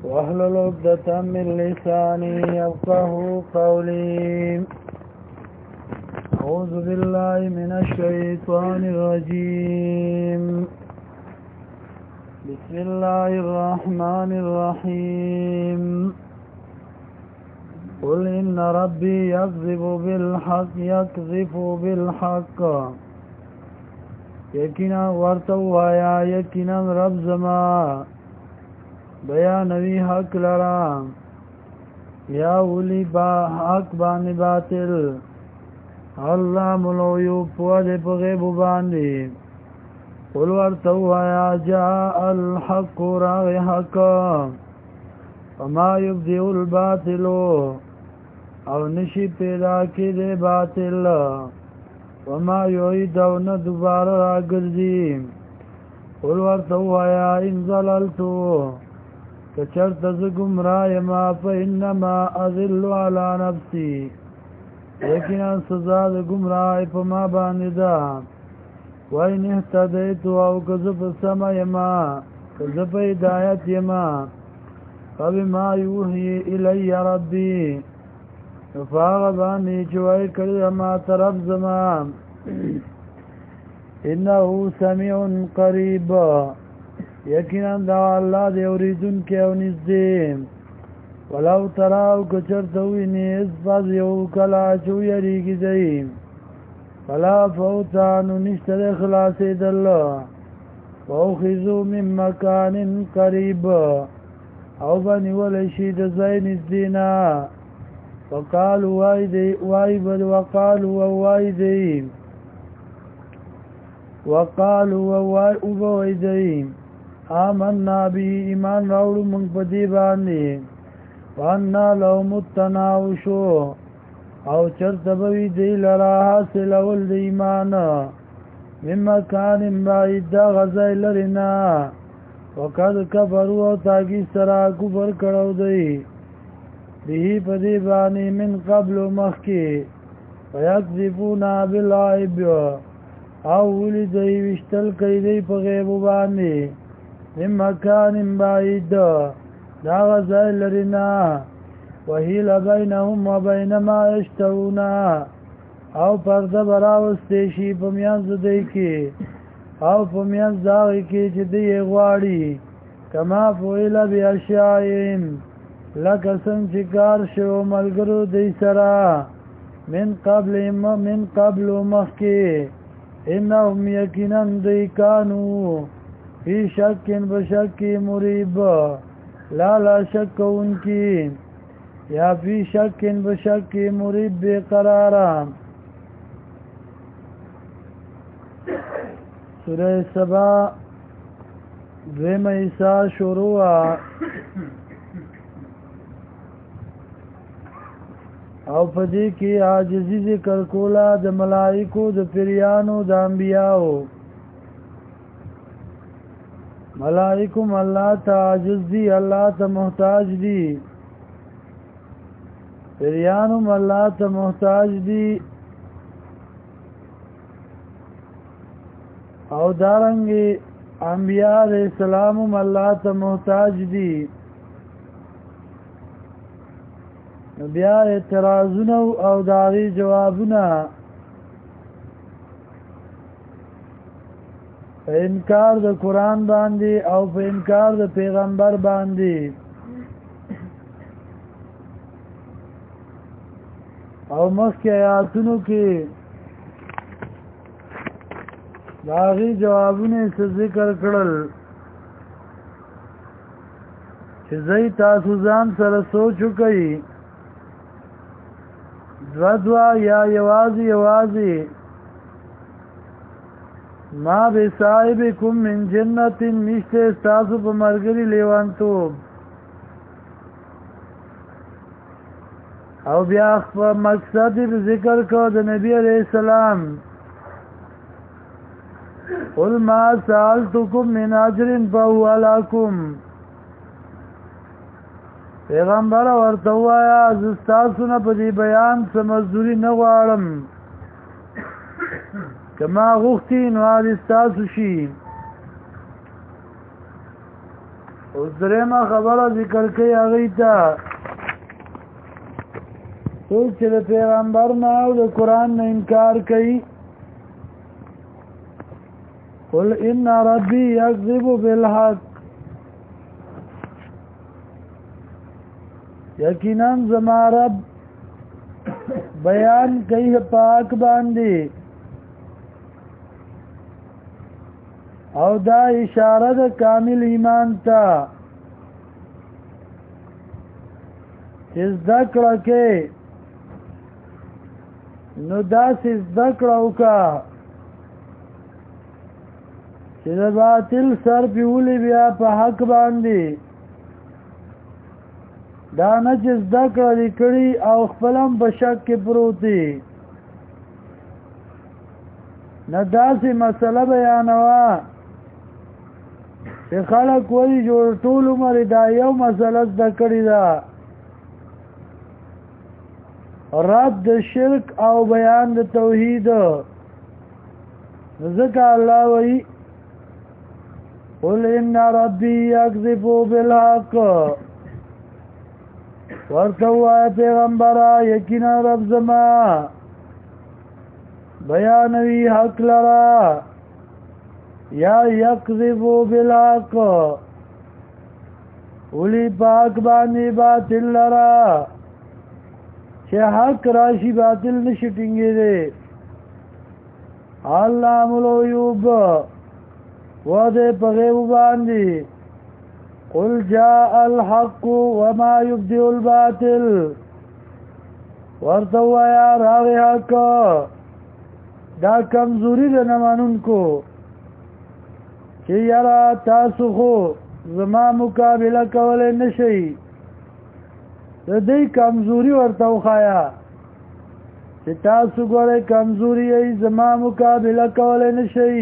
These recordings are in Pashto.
واحلل عقدة من لساني يفقهوا قولي. أعوذ بالله من الشيطان الرجيم. بسم الله الرحمن الرحيم. قل إن ربي يقذف بالحق یقینا ورتوایا یقینا رب زما بیانوی حق لرا یا ولی با حق بانی باطل اللہ ملویو پواد پغیب باندی قل ورتوایا جاء الحق راغ حق وما یبدئ الباطل او نشی پیدا کی دے باطل وما یعیدون دوباره را گرزیم. قل ورتوایا ان ضللتو کچرت ز گمراه ما فانما اذل علی نفسی یقینا سزا د گمراه په ما باندې ده. وان اهتدیت او کذب سمع ما کذب هدایت یما فبما یوحی الی ربی فاغبانی چوئی کری ما طرف زمان انہو سمیع قریب یقینا دا اللہ دے اوریدن کے او نزدیم. ولو تراو کچرتوی نیز باز یو کلا چو یریگی زیم فلا فوتانو نشتر خلاصی دل فوخیزو من مکان قریب او بانی ولشید زی نزدینا وقالوا وایدیم آمنا بی ایمان راوڑو منگ پدی باندی وانا لهم التناوشو او چرتبوی دی لرا حاصل اول دی ایمان من مکان بعید دا غزای لرنا وقد کفروا تاکی سرا کفر کرو دی به پدی بانی من قبل مخی ویکذفونا بالعیب او ولی دی وشتل کئی دی پا غیب بانی من مکان بعید دا غزای لرنا وحیل بینهم و بین ما اشتونا او پرده براوستیشی پمیانز دی کی او پمیانز داغی کی چی دی غواری کما فویل بی اشیائیم لکه څنګه چې کار شو ملګرو دی سره من قبل مخکې انهم یقینا دی کانو فی شک بشک مریب لا شک انکی یا فی شک بشک مریب بقرارا. سورہ سبا دویم ایسا شروع او پدې کې عاجزی ذکر کولا د ملائکو د پیرانو د انبیاو. ملائکم الله ته عاجز دي الله ته محتاج دي پیرانو الله ته محتاج دي او دارنګي انبیاء علیہ السلام الله ته محتاج دي. بیا اعتراضونه او داغي جوابونه په انکار د قرآن باندې او په انکار د پیغمبر باندې او مخکې آیاتونو کې داغي جوابونه څه ذکر کړل چې زئی تاسو ځان سره سوچ وکړئ دوا یا یوازی ما بے صاحبکم من جنت نشتے استاسو پا مرگری لیوانتوب او بیا مقصد ذکر کو د نبی علیہ السلام قل ما سألتکم من اجر فهو لکم پیغمبر ورته وایا زستاسو نه په دې بیان څه مزدوري نه غواړم کما غوښتي نو استاسو شي اوس درېمه خبره ذکر کوي هغې ته څوک چې د پیغمبر نه او د قرآن نه انکار کوي قل ان ربي يكذب بالحق یقینا زما رب بیان کوي پاک باندې او دا اشاره د کامل ایمان ته چې زده کړه کې نو داسې زده کړه وکړه چې د باطل سر پیولي بیا په حق باندې دا نه چې زده کړه دې کړي او خپل هم په شک کې پروت دي نه داسې مسله بیانوه چې خلک وایي جوړ ټول عمر دا یو مسله زده کړې ده رد د شرک او بیان د توحید ځکه الله وایي قل ان ربي يكذب بالحق ورته وایه پیغمبره یقینا رب زما بیانوي حق لره یا یکذب بالحق ولی پاک باندې باطل لره چې حق راشي باطل نشي ټینګېدی علام الغیوب وده په غیب باندې قل جاء الحق وما يبدئ الباطل ورته وایه راغی حق دا کمزوري ده نه منونکو چې یاره تاسو خو زما مقابله کولی نشئ د دې کمزوري ورته وښایه چې تاسو ګورئ کمزوري یې زما مقابله کولی نشئ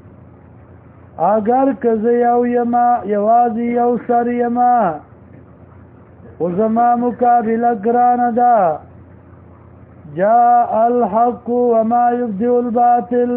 اگر که زه یو یما یوازې یو سر یما خو زما مقابله ګرانه ده جاء الحق وما يبدئ الباطل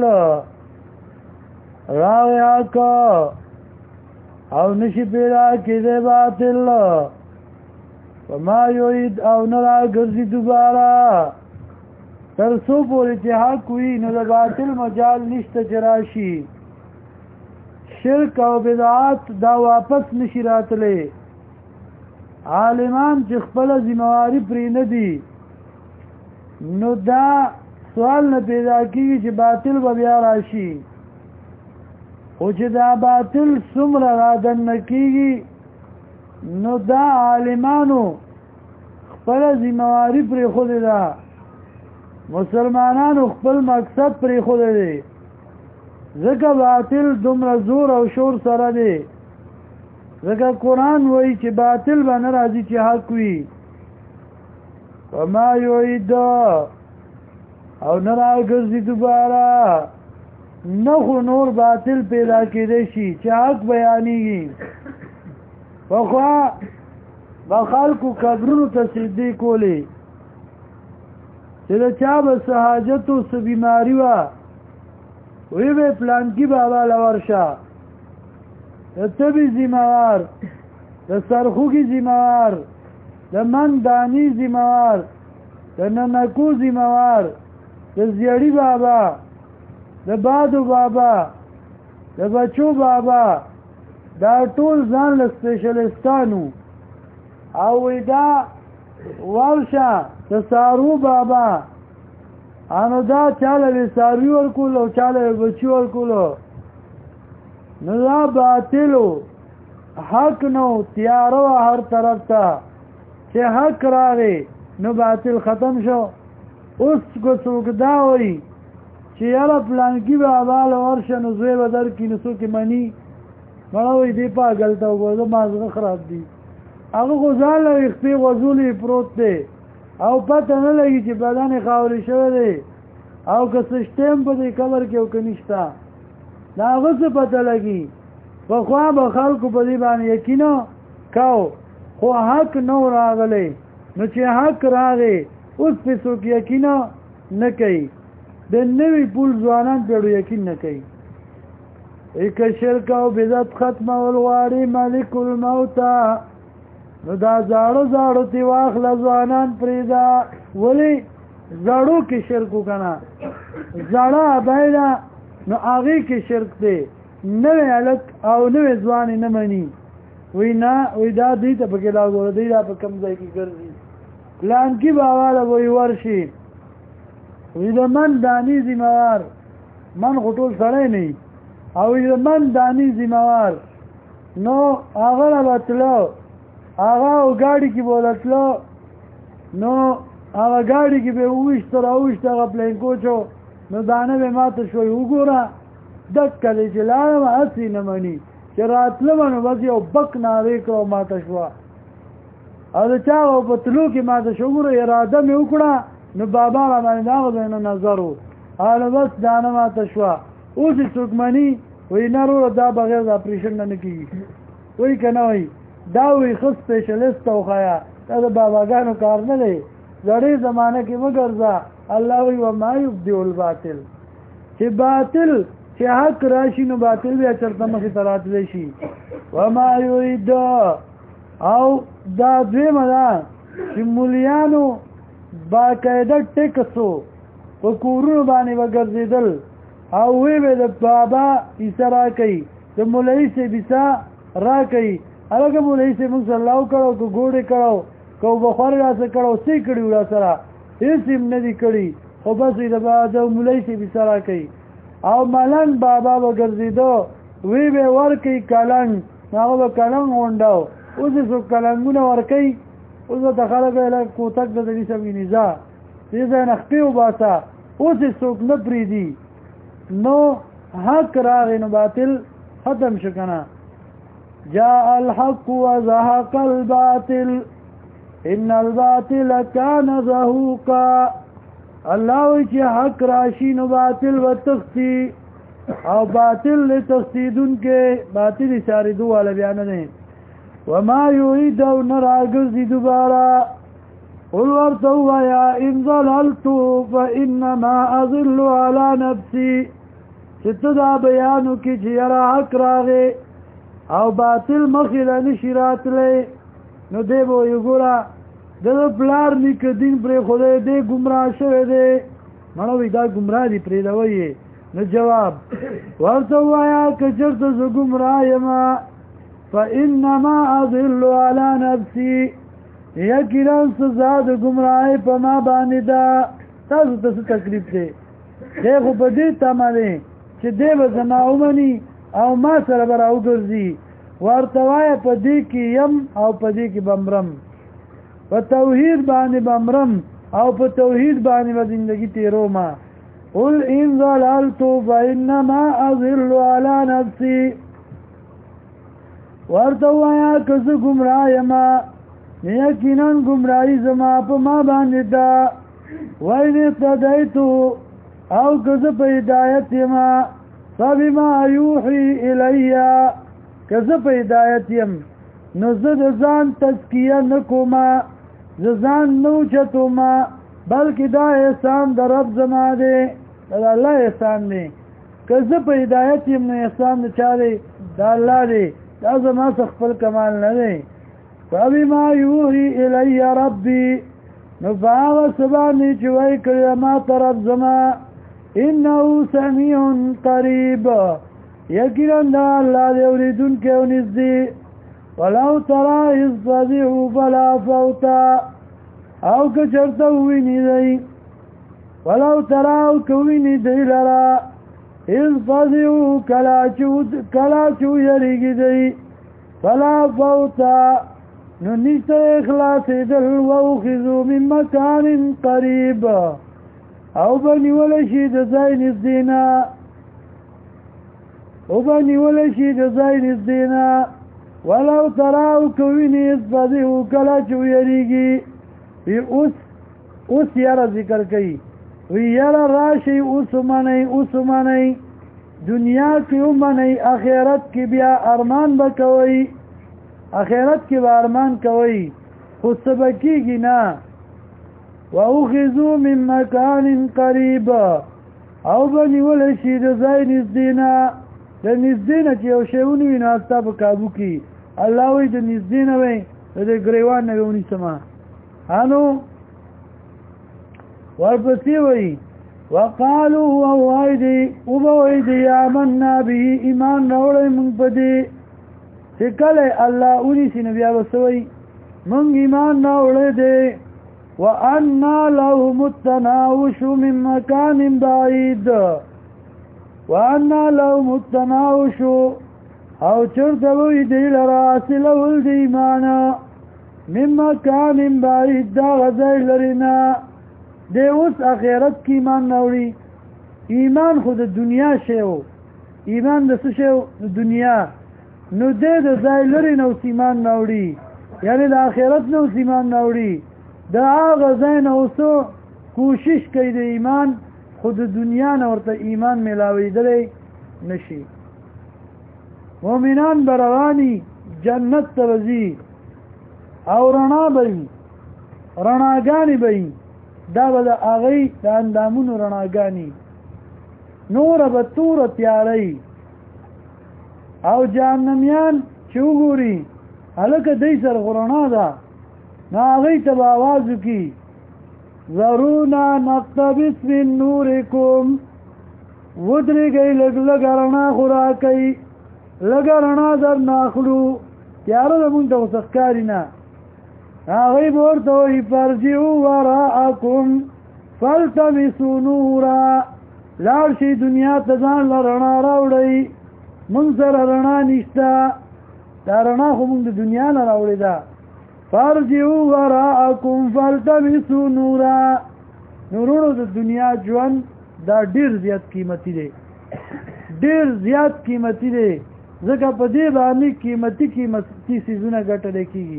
راغی حق او نشي پیدا کېدی باطل وما یعید او نه راګرځي دوباره تر څو پورې چې حق وي نو د باطل مجال نشته چې راشي شرک او بدعات دا واپس نشي راتلی عالمان چې خپله ذمواري پرې نه دي نو دا سوال نه پیدا کېږي چې باطل به بیا راشي خو چې دا باطل څومره رادننه کېږي نو دا عالمانو خپله ذمواري پرېښودې ده مسلمانانو خپل مقصد پرېښودی دی ځکه باطل دومره زور او شور سره دی ځکه قرآن وایي چې باطل به نه راځي چې حق وي وما یعید او نه راګرځي دوباره نه خو نور باطل پیدا کېدی شي چې حق بیانېږي پخوا به خلکو قبرونو ته سجدې کولې چې د چا به څه حاجت و څه بیماري وه وی به پلانکی بابا لورشه د تبی ذمہوار د سرخوږي ذمہوار د مندانی ذمہوار د ننکو ذمہوار د زیړی بابا د بادو بابا د بچو بابا دا ټول ځان له سپیشلیستانو او دا ورشه د سارو بابا انو دا چاله به ساروی ورکول او چاله به بچی ورکول نو دا باطلو حق نو تیارو هر طرف ته چې حق راغی نو باطل ختم شو اوس کو څوک دا وایي چې یاره پلانکي به اباله ورشه نو زوی به درکړي نو څوک یې مني مړه وایي دی پاګل ته وګوره ما زړه خراب دي هغه خو ځان له خپې غوځولې پروت دی او پته نه لګي چې بدن یې خاورې شوی دی او که سیسټم په دې قبر کې او که نشته د هغه څه پته لګي پخوا به خلکو په دې باندې یقین کو خو حق نه راغلی نو چې حق راغی اوس پې څوک یقین نه کوي د نوي پول ځوانان پېړو یقین نه کوي که شرک او بدعت ختمول غواړي ملک الموت نو دا زاړو تی واخله ځوانان پرېږده ولې زړو کې شرک وکنه زړه ابایده نو هغې کې شرک دی نوی هلک او نوی ځوان یې نه مني وی نه وی دا دوی ته پکې لا ګوره دوی دا په کوم ځای کې ګرځي پلانکي باواله وی ورشي وی د من دانی ذمهوار من خو ټول سړی نه او وی د من دانی ذمهوار نو هغه له به تلو هغه او ګاډي کې به تلو نو هغه ګاډي کې به وویشته راوویشته هغه پلینکوچو نو دانه به ماته شوی وګوره دکه دی چې لاړم هسې نه مني چې راتلمه نو بس یو بک نارې کړه ماته شوه او د چا په تلو کې ماته شو وګوره اراده مې وکړه نو بابا را باندې د هغه ځای نه نظر و او بس دانه ماته شوه اوس یې څوک مني وایي نه وروره دا بغیر د اپریشن نه کېږي وایي که نه وایي دا وایي ښه سپېشلیست ته وښیه دا د باباګانو کار نه دی زړې زمانه کې مه ګرځه الله وایي وما یبدئ الباطل چې باطل چې حق راشي نو باطل بیا چرته مخې ته راتلی شي وما یرید او دا دویمه ده چې مولیانو باقاعده ټیکسو په کورونو باندې به ګرځېدل او وی به د بابا عیسه را کوي د مولوي صاحب عیسه را کوي هلکه مولوي صاحب موږ سره لاو کړو که ګوډې کړو که بخور راسه کړو څه کړي و را سره هېڅ هم نه دي کړي خو بس د مولوي صاحب عیسه را کوي او ملنګ بابا به ګرځېدو وی به ورکوي کلنګ هغه به کلنګ غونډو اوس یې څوک کلنګونه ورکوي اوس ورته خلک ویل کوتک د دې سم نیزه دې ځای نه خپې وباسه اوس یې څوک نه پرېږدي نو حق راغی نو باطل ختم شو کنه جاء الحق وزهق الباطل ان الباطل كان زهوقا الله وی چې حق راشي نو باطل وتختی او باطل لتخسیدون کې باطل اشاردو والا بیان نه وما یریدو نراغزی دوباره قل ورتوا یا ان ضللت فانما اضل على نفسي چې دا بیانو کې چې یاره حق راغی او باطل مخې له نشي راتلی نو دی به وایي ګوره د پلار نیکه دین پرې خدای دی ګمراه شوی دی مړه وایي دا ګمراه دي پرېږدوی نو جواب ورته ووایه که چېرته زه ګمراه یم فانما اضل على نفسي یقینا سزا د ګمراهۍ په ما باندې ده تاسو ته څه تکلیف دی دی خو په دې تمه دی چې دی به زما ومني او ما سره به راوګرځي ورته وایه په دې کې یم او په دې کې به مرم په توحید باندې به مرم او په توحید باندې به زندګي تېرومه قل ان ضللت فانما اضل على نفسي ورته وایه که زه ګمراه یم یقینا ګمراهي زما په ما باندې ده وین اهتدیتو او که زه په هدایت یم فبما یوحي الی که زه په هدایت یم نو زه د ځان تزکیه نه کومه زه ځان نه اوچتومه بلکې دا احسان د رب زما دی د الله احسان دی که زه په هدایت یم نو احسان د چا دی د الله دی دا زما څه خپل کمال نه دی فبما یوحي الی ربي نو په هغه څه باندې چې وایي کړی ما ته رب زما انه سمیع قریب یقینا دا الله دی اورېدونکی او نږدې ولو ترى اذ فزعوا فلا فوت او که چېرته وویني دی ولو ترى او که وویني دی لره اذ فزعوا کله چې ویرېږي دی فلا فوت نو نشته اخلاصېدل واخذوا من مکان قریب او بنیولی شي د ځای نږدې نه ولو ترى او که ویني اذ فزعوا کله چې ویرېږي اوس یاره ذکر کوي وی یاره راشئ اوس ومنئ دنیا کې ومنئ آخرت کې بیا ارمان به کوئ آخرت کې به ارمان کوئ خو څه به کېږي نه واخذوا من مکان قریب او بنیولی شي د ځای نږدې نه د نږدې نه چې یو شی ونیوي نو ستا په کابو کې الله وایي د نږدې نه وی د ګریوان نه ونیسمه انو ورپسې وایي وقالو ووایدي آمنا به ایمان راوړی مونږ په دې چې کله الله ونیسي نو بیا به څه وایي مونږ ایمان راوړی دی وأنا لهم التناوش من مكان بعيد وأنا لهم التناوش او چرته وی دی لرا اصلول دی ایمانا من مکان بعید دا غزای لرنا دی اوس اخیرت کی ایمان نوړي ایمان خود دنیا شیو ایمان د څه شیو دنیا نو دی د ځای لري نو ایمان نوړي یعنی د اخیرت نو ایمان نوړي دا هغه ځای نه اوسو کوشش کوي د ایمان خود دنیا نه ورته ایمان ملاویدلی نشي مومنان بروانی جنت ترزی او رڼا بئی رڼاګانی بئی دا به د هغې د اندامونو رڼاګانی نوره به توره تیاری او جهنمیان چې وګوري هلکه دی سره خو رڼا ده نو هغې ته به آواز وکړي ذرونا نقتبس من نورکم ودرېږئ لږ لږه رڼا خو راکئ لږه رڼا در ناخلو تیاره ده مونږ ته خو څه ښکاري نه هغوی به ورته وایي فرجعوا وراءکم فالتمسوا نورا لاړ شئ دنیا ته ځان له رڼا راوړئ مونږ سره رڼا نشته دا رڼا خو مونږ د دنیا نه راوړې ده فرجعوا وراءکم فالتمسوا نورا نورونو د دنیا ژوند دا ډېر زیات قیمتي دی ډېر زیات قیمتي دی ځکه په دې باندې قیمتي څیزونه ګټلی کېږي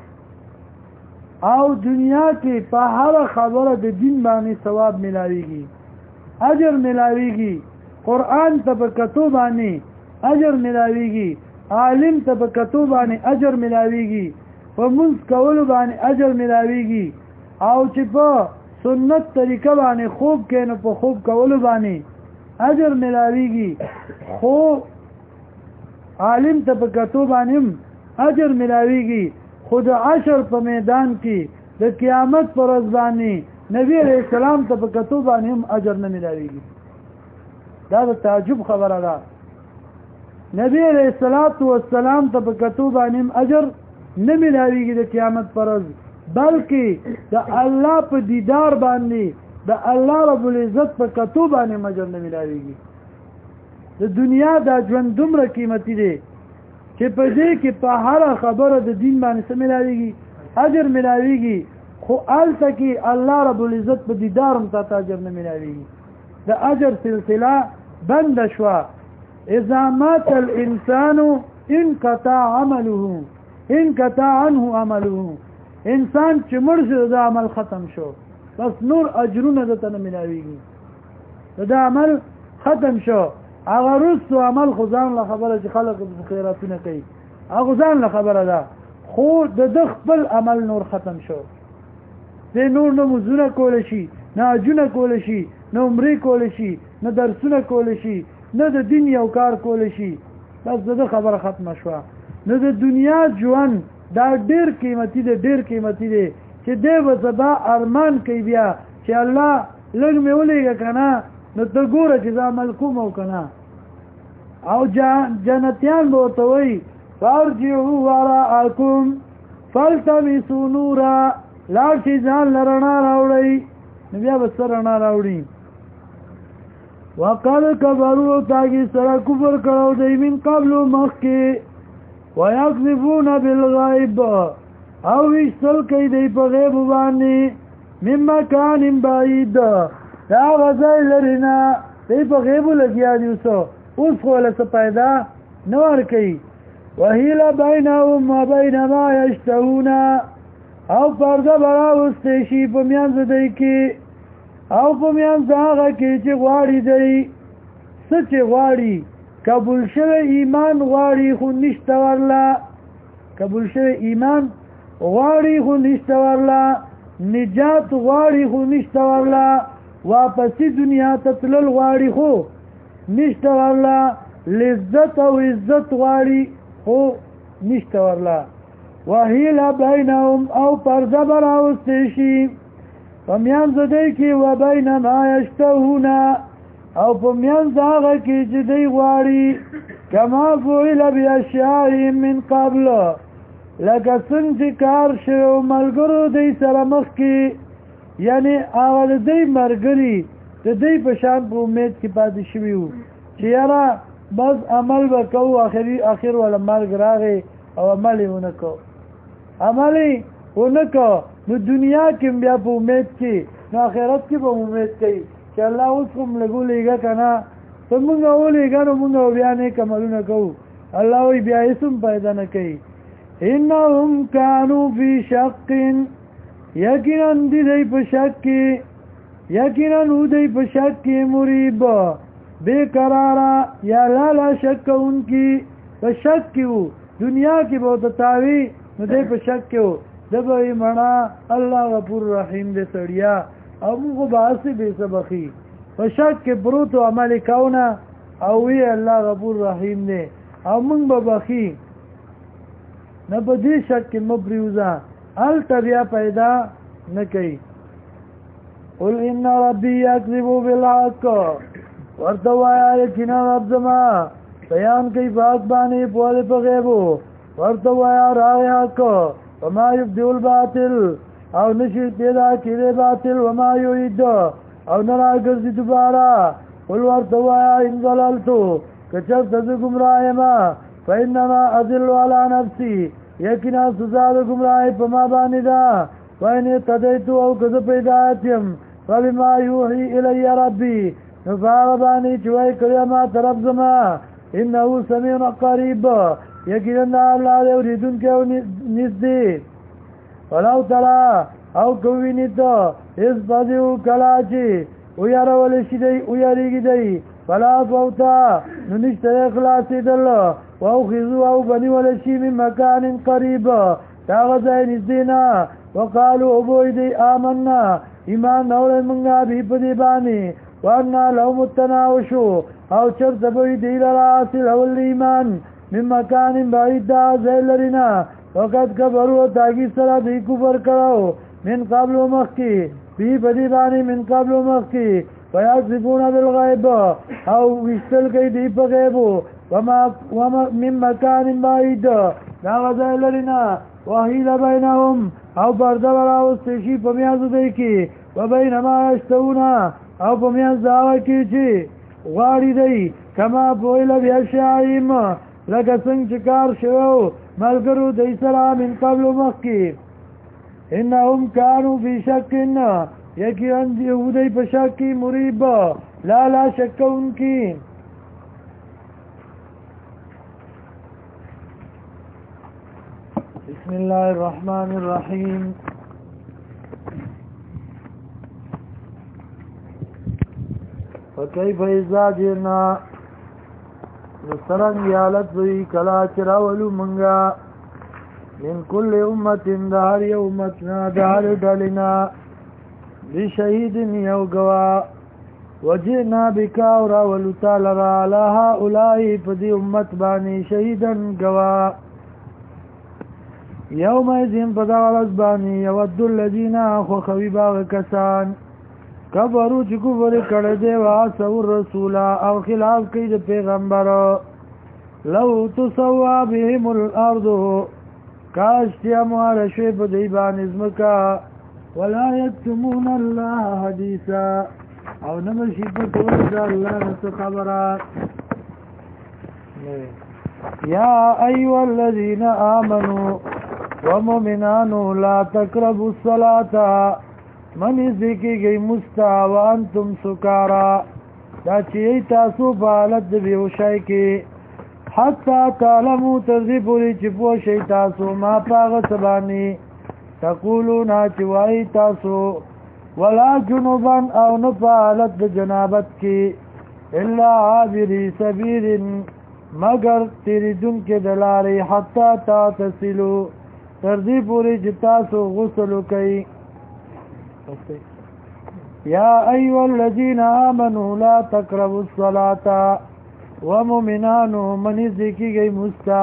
او دنیا کې په هر خبره د دین باندې ثواب ملاویږي اجر ملاویږي قرآن ته په کتو باندې اجر ملاویږي عالم ته په کتو باندې اجر ملاویږي په منځ کولو باندې اجر ملاویږي او چې په سنت طریقه باندې خوب کینو په خوب کولو باندې اجر ملاویږي خو عالم ته په کتو باندې اجر ملاویږي خود عشر په میدان کې د قیامت پر ورځ باندې نبی علیہ السلام ته په کتو باندې هم اجر نه ملاویږي دا د تعجب خبره ده نبی علیہ السلام ته په کتو باندې هم اجر نه ملاویږي د قیامت پر ورځ بلکې د الله په دیدار باندې د الله رب العزت په کتو باندې اجر نه ملاویږي د دنیا دا ژوند دومره قیمتي دی چې په دې کې په هر خبره د دین باندې څه ملاویږي اجر ملاویږي خو هلته کې الله رب العزت په دیدار هم تا اجر نه ملاویږي د اجر سلسله بند شوه اذا مات الانسان انقطع عنه عمله انسان چې مړ شو د عمل ختم شو بس نور اجرونه دته نه ملاویږي د عمل ختم شو هغه رستو عمل خو ځان له خبره چې خلق خیراتونه کوي هغه ځان له خبره ده خو د خپل عمل نور ختم شو د نور نه مزونه کول شي نه اجونه کول شي نه عمرې کول شي نه درسونه کول شي نه د دین یو کار کول شي بس د خبره ختمه شوه نو د دنیا ژوند دا ډېر قیمتي دی ډېر قیمتي دی چې دی به سبا ارمان کوي بیا چې الله لږ مې ولېږه که نه نو ته ګوره چې دا عمل کوم او که نه او جنتیان به ورته وایي فارجعوا وراءکم فالتمسوا نورا لاړ شئ ځان له رڼا راوړئ نو بیا به څه رڼا راوړي وقد کفروا تاکي سره کفر کړو دی من قبل مخکې ويقذفون بالغیب او ویشتل کوي دی په غیب باندې من مکان بعید دا غځای لري نه دی په غیبو لګیا دي اوس خو له څه پیدا نه ورکوي وهیل بینهم وبین ما یشتهون او پرده به راوستی شي په منځ دی کې او په منځ هغه کې چې غواړي دی څه چې غواړي قبول شوی ایمان غواړي خو نشته ورله قبول شوی ایمان غواړي خو نشته ورله نجات غواړي خو نشته ورله واپسی دنیا ته تلل غواړي خو نشته ورله لذت او عزت غواړي خو نشته ورلا وحیل بینهم او پرده براوستی شي په منځ دوی کې و بین ما یشتهون او په منځ هغه کې چې دوی غواړي کما فعل باشیاء من قبل لکه څنګه چې کار شوی ملګرو دوی سره مخکې یعنی هغه دوی ملګري د دوی په شان په امید کې پاتې شوي وو چې یاره بس عمل وکړو اخر ولا مرګ راغی او عمل یې ونه کو عمل یې ونه کو نو دنیا کې بیا په امید کې نو آخرت کې به امید کوي چې الله اوس کوم لګولېږه که نه ته مونږ ولېږه نو مونږ بیا نیک عملونه کوو الله وایي بیا هېڅ هم پیدا نه کوي انهم کانوا فی شق یقینا دی په شک کې یقینا دی په شک کې مریب بے قرارا یا لالا شک ان کی په شک کې وو دنیا کې به تاوی نو دی په شک کې وو دبوی منا الله غفور رحیم دې سړیا او موږ باسي به سبخي په شک کې پروت عمل کاونه او وی الله غفور رحیم دې او موږ به بخي نه په دې شک کې مبریوزا ال تبیا پیدا نه کوي قل ان ربي يكذب بالحق ورته وایا یقینا رب زما بیان کوي باغ باندې په په غیبو ورته وایا راغی حق وما يبدئ الباطل او نشي پیدا کړي باطل وما يعيد او نه راګرځي دوباره قل ورته وایا ان ضللتو کچر د گمراه ما فإنما أضل على نفسي یقینا سزا د گمراهی په ما باندې ده وإن اهتديت او که پیدایت یم فبما يوحي إلي ربي نفاغبانی چوائی کریما طرف زما انہو سمیع قریب یقینا اللہ دے اوریدن کے نزدی ولو ترا او کوینی تو اس بازیو کلاچی ویارولیشی دی ویاریگی دی فلا فوتا ننشت اخلاصی دل او خیزو او بنی ولشی من مکان قریب تاغذای نزدینا وقالو ابوی دی آمنا ایمان نولی منگا بھی پدی بانی وانا لهم التناوشو او چرت بوی دیل راسل اول ایمان من مکان بعید دا زیل لرنا وقت کبرو تاگی سرا دی کفر کرو من قبل مخی بی بدی بانی من قبل مخی ویعصفون بالغیب او وشتل کئی دی پا غیبو من مکان بعید دا زیل لرنا وحیل بینهم او پردبر آوستشی پمیازو دیکی وبین ما اشتونا او په میان داوا کې چې غواړي دی کما بویل بیا شایم لکه څنګه چې کار شوی ملګرو دی سره من قبل مخکې انهم كانوا في شك یقینا دی په شک کې مریب لا شک انکی بسم الله الرحمن الرحیم فکیف اذا جئنا نسرنگ یالت وی کلا چراولو منگا من کل امت دار یومتنا دار ڈلنا بشهید یو گوا وجئنا بکا راولو تالرا لها اولائی پدی امت بانی شهیدن گوا یوم ایزیم پدغلت بانی یود الذین آخو خوی باغ کسان کبرو چې کفر کړه دی واسو رسول او خلاف کوي د پیغمبر لو تسوا بهم الارض کاش چې اموال شوی په دی باندې زمکا ولا یکتمون الله حدیثا او نمشي په ټول د الله څخه خبره یا ایها الذین آمنوا ومؤمنان لا تقربوا الصلاة من ذکی گئی مستا وانتم سکارا دا چی تاسو بالت بیوشای کی حتی تعلمو ترزی پوری چپو شی تاسو ما پاغ سبانی تقولونا چوائی تاسو ولا جنوبان او نپالت جنابت کی الا عابری سبیر مگر تیری دن کے دلاری حتی تا تسلو ترزی پوری چتاسو غسلو کئی یا ایوہ الذین آمنوا لا تقربوا الصلاة ومؤمنانو منځ کې گئی مستا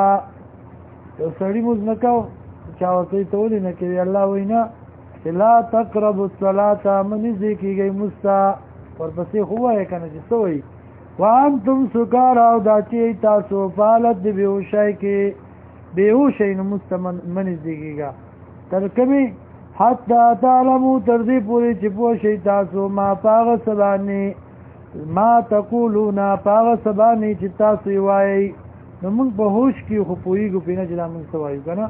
یو سړی موږ نه کاو چا ورته ته ولې نه کوي الله وینا لا تقربوا الصلاة منځ کې گئی مستا ورپسې خو وایې کنه چې سوې وانتم سکارا او دا چې تاسو فالت دی بیوشای کې بیوشای نو مستمن منځ دیږي تر کمی حتی تعلمو تر دې پورې چې پوه شئ تاسو ما پاغه سبانی ما تقولون پاغه سبانی چې تاسو وایي نو موږ په هوش کې خو پوهیږو پینه چې موږ سوایو کنه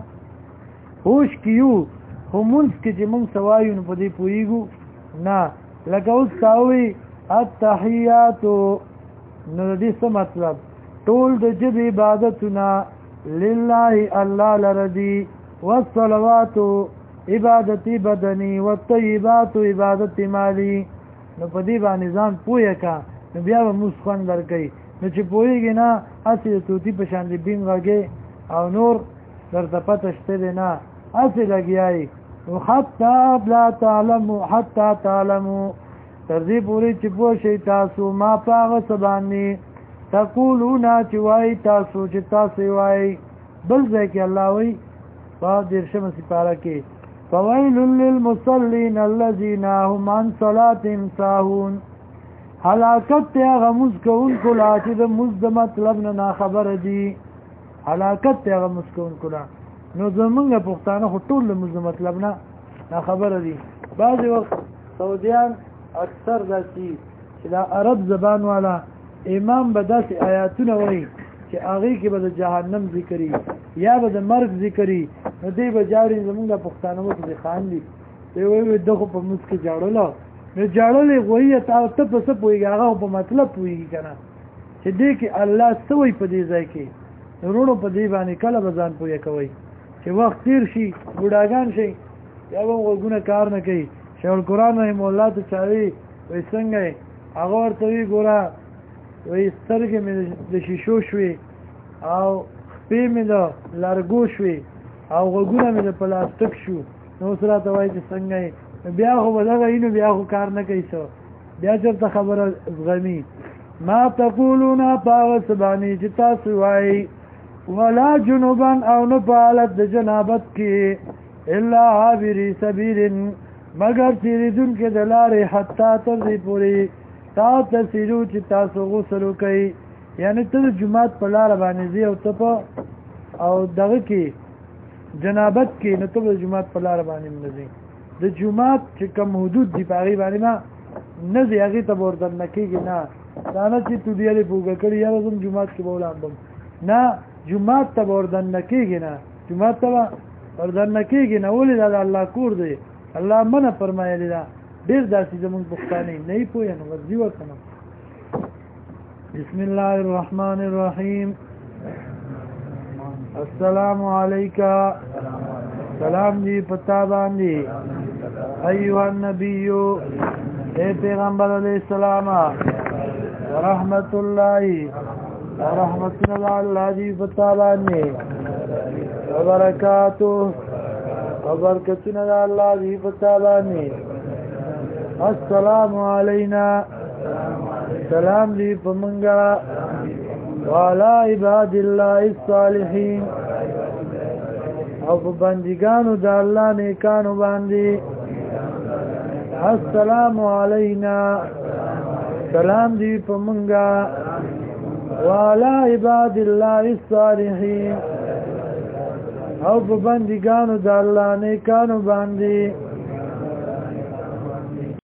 هوش کیو همونس کې چې موږ سوایو نو په دې پوهیږو نه لکه اوس تاوي التحیات نو دې څه مطلب ټول د جبې عبادتونه لله الله لردي والصلوات عبادتي بدني والطيبات عبادتي مالي نو په دې باندې ځان پوهه کا نو بیا به مسخن درکې نو چې پوهیږي نه اصل توتی په شان دې بیم راګي او نور درته پته شته نه اصل لګیای حتی لا تعلموا حتی تعلموا تر دې پورې چې پوه شئ تاسو ما پاغه سبانی تقولون چې وای تاسو چې تاسو وای بل ځای کې الله وای په درشم سپاره کې فویل للمصلین الذین هم عن صلاتهم ساهون هلاکت ته غمز کون کلا چې د مزد مطلب نه خبر دي هلاکت ته غمز کون کلا نو زمونږ پښتانه خو ټول مزد مطلب نه خبر دي بعضی وخت سعودیان اکثر داسي چې دا عرب زبان والا امام به داسې آیاتونه وایي چې هغې کې به د جهنم ذکري یا به د مرګ ذکري نو دی به جاړي زمونږ د پښتانه ورته د خان دي دی وایي دغه په موږ کې جاړله نو جاړلې وایي ته په څه پوهېږي هغه په مطلب پوهېږي که نه چې دی کې الله څه وایي په دې ځای کې وروڼو په دې باندې کله به ځان پوهه کوئ چې وخت تېر شي بوډاګان شي یا به غوږونه کار نه کوي شیخ القرآن رحم الله ته چاوي وایي څنګه یې هغه ورته وایي ګوره وایي سترګې مې د شیشو شوې او خپې مې د لرګو شوې او غوږونه مې د پلاستیک شو نو اوس راته وایي چې څنګه یې بیا خو به دغه نو بیا خو کار نه کوي څه بیا چېرته خبره زغمي ما تقولون په هغه څه باندې چې تاسو وایي ولا جنوبا او نه په حالت د جنابت کې الا عابري سبیل مگر تیریدونکي د لارې حتی تر دې پورې تا تسیرو چې تاسو غسل وکئ یعنی ته د جومات په لاره باندې ځې او ته په او دغه کې جنابت کې نو ته د جومات په لاره باندې نه ځې د جومات چې کوم حدود دي په هغې باندې ما نه ځې هغې ته به ورته نه کېږي نه دا نه چې توډیلې پوږه کړي یاره زم جومات کې به ولامبم نه جومات ته به ورته نه کېږي نه جومات ته به ورته نه کېږي نه ولې دا د الله کور دی الله منع فرمایلی ده ډېر داسې زمونږ پښتانه نه یې پوهه نو ورځي ورته نو بسم الله الرحمن الرحیم السلام علیکا سلام دی پتا باندې ایوہ النبیو اے پیغمبر علیہ السلام ورحمت اللہ اللہ دی پتا باندې وبرکاتو وبرکتنا اللہ دی پتا باندې السلام علینا سلام دی پمنگا وعلا عباد اللہ الصالحین او په بندگانو د الله نیکانو باندې السلام علینا سلام دی پمنگا وعلا عباد الله الصالحین او په بندگانو د الله نیکانو باندې